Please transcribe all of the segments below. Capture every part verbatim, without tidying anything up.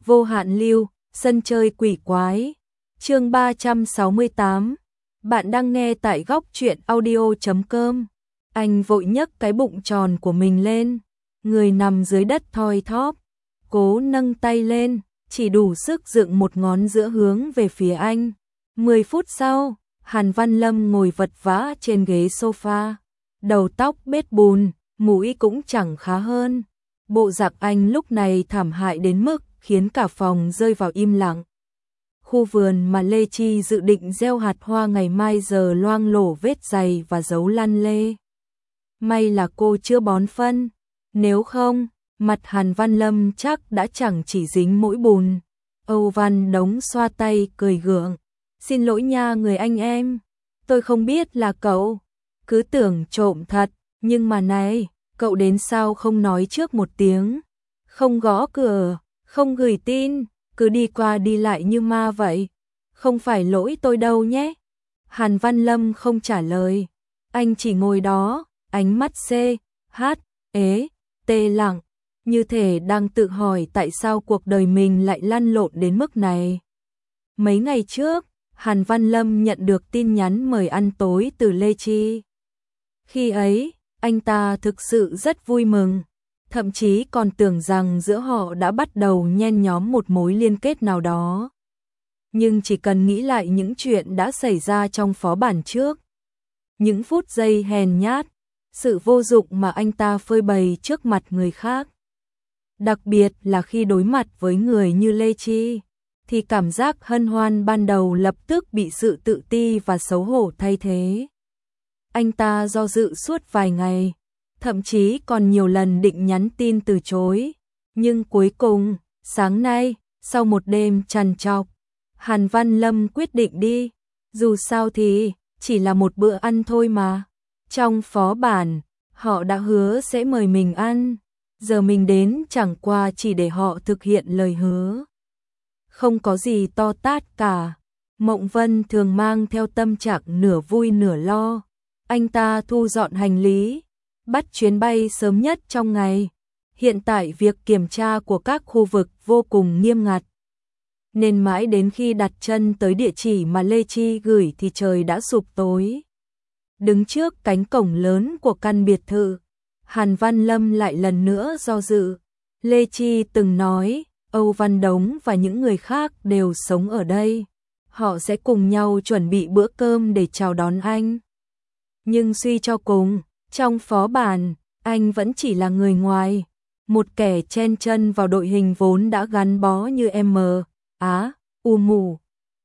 Vô hạn lưu, sân chơi quỷ quái. Chương ba trăm sáu mươi tám. Bạn đang nghe tại góc truyện audio chấm com. Anh vội nhấc cái bụng tròn của mình lên, người nằm dưới đất thoi thóp, cố nâng tay lên, chỉ đủ sức dựng một ngón giữa hướng về phía anh. Mười phút sau, Hàn Văn Lâm ngồi vật vã trên ghế sofa, đầu tóc bết bùn, mũi cũng chẳng khá hơn. Bộ dạng anh lúc này thảm hại đến mức khiến cả phòng rơi vào im lặng. Khu vườn mà Lê Chi dự định gieo hạt hoa ngày mai giờ loang lổ vết dày và dấu lăn lê. May là cô chưa bón phân, nếu không, mặt Hàn Văn Lâm chắc đã chẳng chỉ dính mỗi bùn. Âu Văn Đống xoa tay cười gượng. Xin lỗi nha người anh em, tôi không biết là cậu, cứ tưởng trộm thật, nhưng mà này, cậu đến sao không nói trước một tiếng, không gõ cửa, không gửi tin, cứ đi qua đi lại như ma vậy, không phải lỗi tôi đâu nhé. Hàn Văn Lâm không trả lời, anh chỉ ngồi đó, ánh mắt C, H, ế, tê lặng, như thể đang tự hỏi tại sao cuộc đời mình lại lăn lộn đến mức này. Mấy ngày trước, Hàn Văn Lâm nhận được tin nhắn mời ăn tối từ Lê Chi. Khi ấy, anh ta thực sự rất vui mừng, thậm chí còn tưởng rằng giữa họ đã bắt đầu nhen nhóm một mối liên kết nào đó. Nhưng chỉ cần nghĩ lại những chuyện đã xảy ra trong phó bản trước, những phút giây hèn nhát, sự vô dụng mà anh ta phơi bày trước mặt người khác, đặc biệt là khi đối mặt với người như Lê Chi, thì cảm giác hân hoan ban đầu lập tức bị sự tự ti và xấu hổ thay thế. Anh ta do dự suốt vài ngày, thậm chí còn nhiều lần định nhắn tin từ chối, nhưng cuối cùng, sáng nay, sau một đêm trằn trọc, Hàn Văn Lâm quyết định đi, dù sao thì chỉ là một bữa ăn thôi mà. Trong phó bản, họ đã hứa sẽ mời mình ăn, giờ mình đến chẳng qua chỉ để họ thực hiện lời hứa. Không có gì to tát cả. Mộng Vân thường mang theo tâm trạng nửa vui nửa lo. Anh ta thu dọn hành lý, bắt chuyến bay sớm nhất trong ngày. Hiện tại việc kiểm tra của các khu vực vô cùng nghiêm ngặt, nên mãi đến khi đặt chân tới địa chỉ mà Lê Chi gửi thì trời đã sụp tối. Đứng trước cánh cổng lớn của căn biệt thự, Hàn Văn Lâm lại lần nữa do dự. Lê Chi từng nói, Âu Văn Đống và những người khác đều sống ở đây. Họ sẽ cùng nhau chuẩn bị bữa cơm để chào đón anh. Nhưng suy cho cùng, trong phó bản, anh vẫn chỉ là người ngoài. Một kẻ chen chân vào đội hình vốn đã gắn bó như em mờ, á, u mù.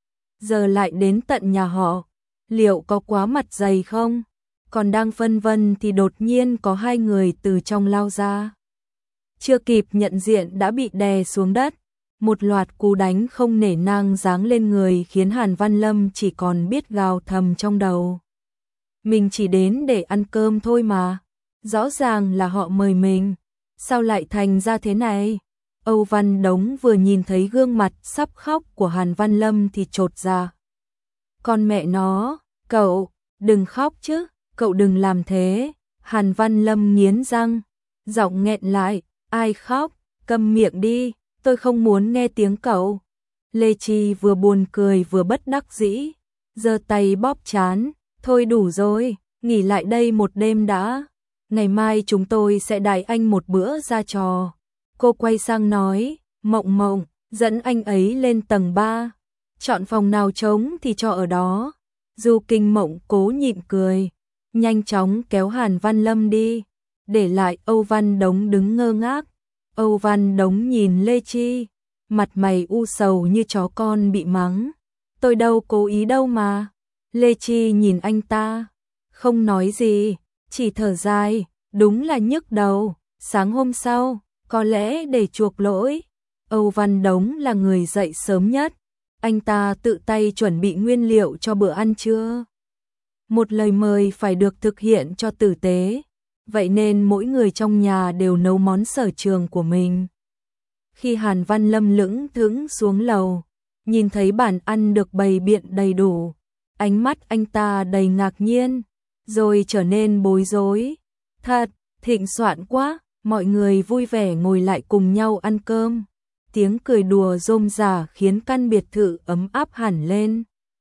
Giờ lại đến tận nhà họ. Liệu có quá mặt dày không? Còn đang phân vân thì đột nhiên có hai người từ trong lao ra. Chưa kịp nhận diện đã bị đè xuống đất. Một loạt cú đánh không nể nang giáng lên người khiến Hàn Văn Lâm chỉ còn biết gào thầm trong đầu. Mình chỉ đến để ăn cơm thôi mà. Rõ ràng là họ mời mình. Sao lại thành ra thế này? Âu Văn Đống vừa nhìn thấy gương mặt sắp khóc của Hàn Văn Lâm thì chột ra. Con mẹ nó, cậu, đừng khóc chứ, cậu đừng làm thế. Hàn Văn Lâm nghiến răng, giọng nghẹn lại, ai khóc, câm miệng đi, tôi không muốn nghe tiếng cậu. Lê Chi vừa buồn cười vừa bất đắc dĩ, giơ tay bóp trán, thôi đủ rồi, nghỉ lại đây một đêm đã. Ngày mai chúng tôi sẽ đãi anh một bữa ra trò. Cô quay sang nói, Mộng Mộng, dẫn anh ấy lên tầng ba. Chọn phòng nào trống thì cho ở đó. Du Kinh Mộng cố nhịn cười, nhanh chóng kéo Hàn Văn Lâm đi, để lại Âu Văn Đống đứng ngơ ngác. Âu Văn Đống nhìn Lê Chi, mặt mày u sầu như chó con bị mắng. Tôi đâu cố ý đâu mà. Lê Chi nhìn anh ta, không nói gì, chỉ thở dài, đúng là nhức đầu. Sáng hôm sau, có lẽ để chuộc lỗi, Âu Văn Đống là người dậy sớm nhất. Anh ta tự tay chuẩn bị nguyên liệu cho bữa ăn trưa. Một lời mời phải được thực hiện cho tử tế, vậy nên mỗi người trong nhà đều nấu món sở trường của mình. Khi Hàn Văn Lâm lững thững xuống lầu, nhìn thấy bàn ăn được bày biện đầy đủ, ánh mắt anh ta đầy ngạc nhiên, rồi trở nên bối rối. Thật, thịnh soạn quá, mọi người vui vẻ ngồi lại cùng nhau ăn cơm. tiếng cười đùa rôm rả khiến căn biệt thự ấm áp hẳn lên.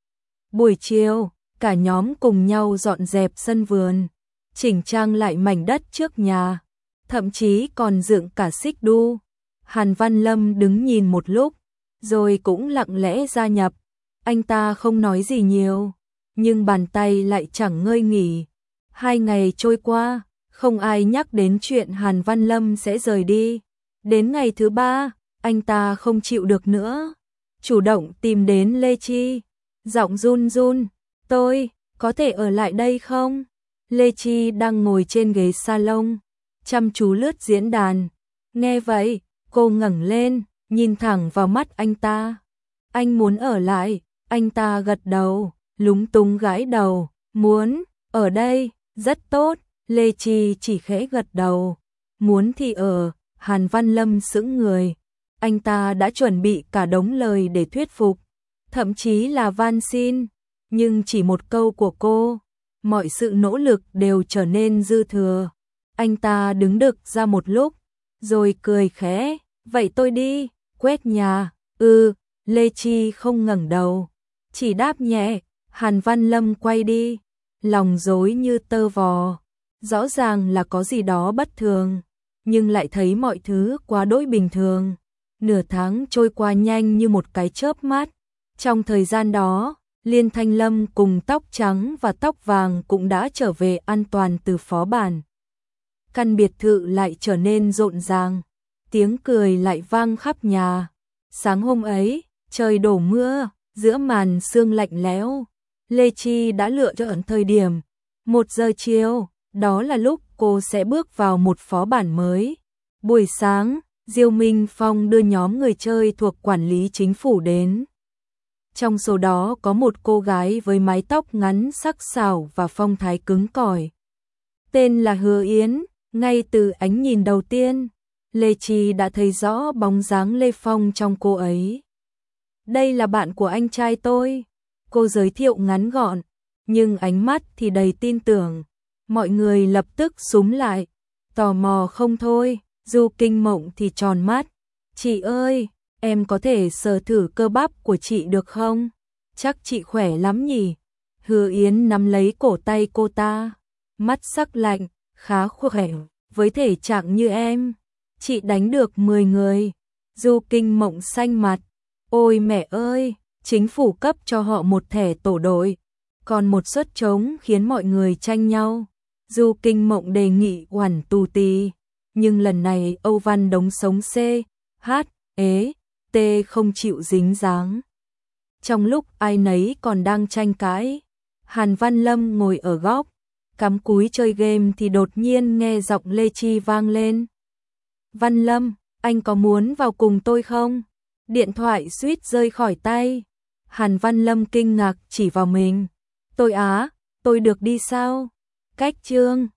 Buổi chiều, cả nhóm cùng nhau dọn dẹp sân vườn, chỉnh trang lại mảnh đất trước nhà, thậm chí còn dựng cả xích đu. Hàn Văn Lâm đứng nhìn một lúc, rồi cũng lặng lẽ gia nhập. Anh ta không nói gì nhiều, nhưng bàn tay lại chẳng ngơi nghỉ. Hai ngày trôi qua, không ai nhắc đến chuyện Hàn Văn Lâm sẽ rời đi. Đến ngày thứ ba, anh ta không chịu được nữa, chủ động tìm đến Lê Chi, giọng run run, tôi, có thể ở lại đây không? Lê Chi đang ngồi trên ghế salon, chăm chú lướt diễn đàn. Nghe vậy, cô ngẩng lên, nhìn thẳng vào mắt anh ta. Anh muốn ở lại, anh ta gật đầu, lúng túng gãi đầu, muốn, ở đây, rất tốt. Lê Chi chỉ khẽ gật đầu, muốn thì ở. Hàn Văn Lâm sững người, anh ta đã chuẩn bị cả đống lời để thuyết phục, thậm chí là van xin, nhưng chỉ một câu của cô, mọi sự nỗ lực đều trở nên dư thừa. Anh ta đứng đực ra một lúc, rồi cười khẽ, vậy tôi đi, quét nhà. Ừ, Lê Chi không ngẩng đầu, chỉ đáp nhẹ. Hàn Văn Lâm quay đi, lòng rối như tơ vò, rõ ràng là có gì đó bất thường, nhưng lại thấy mọi thứ quá đỗi bình thường. Nửa tháng trôi qua nhanh như một cái chớp mắt. Trong thời gian đó, Liên Thanh Lâm cùng Tóc Trắng và Tóc Vàng cũng đã trở về an toàn từ phó bản. Căn biệt thự lại trở nên rộn ràng, tiếng cười lại vang khắp nhà. Sáng hôm ấy, trời đổ mưa, giữa màn sương lạnh lẽo, Lê Chi đã lựa chọn thời điểm một giờ chiều, đó là lúc cô sẽ bước vào một phó bản mới. Buổi sáng, Diêu Minh Phong đưa nhóm người chơi thuộc quản lý chính phủ đến. Trong số đó có một cô gái với mái tóc ngắn sắc sảo và phong thái cứng cỏi. Tên là Hứa Yến, ngay từ ánh nhìn đầu tiên, Lê Chi đã thấy rõ bóng dáng Lê Phong trong cô ấy. Đây là bạn của anh trai tôi, cô giới thiệu ngắn gọn, nhưng ánh mắt thì đầy tin tưởng. Mọi người lập tức xúm lại, tò mò không thôi. Du Kinh Mộng thì tròn mắt, chị ơi, em có thể sờ thử cơ bắp của chị được không? Chắc chị khỏe lắm nhỉ? Hứa Yến nắm lấy cổ tay cô ta, mắt sắc lạnh, khá khỏe, với thể trạng như em, chị đánh được mười người. Du Kinh Mộng xanh mặt, ôi mẹ ơi, chính phủ cấp cho họ một thẻ tổ đội, còn một suất trống khiến mọi người tranh nhau. Du Kinh Mộng đề nghị oản tù tì, nhưng lần này Âu Văn Đống sống C, H, ế, T không chịu dính dáng. Trong lúc ai nấy còn đang tranh cãi, Hàn Văn Lâm ngồi ở góc, cắm cúi chơi game thì đột nhiên nghe giọng Lê Chi vang lên. Văn Lâm, anh có muốn vào cùng tôi không? Điện thoại suýt rơi khỏi tay. Hàn Văn Lâm kinh ngạc chỉ vào mình. Tôi á, tôi được đi sao? Cách chương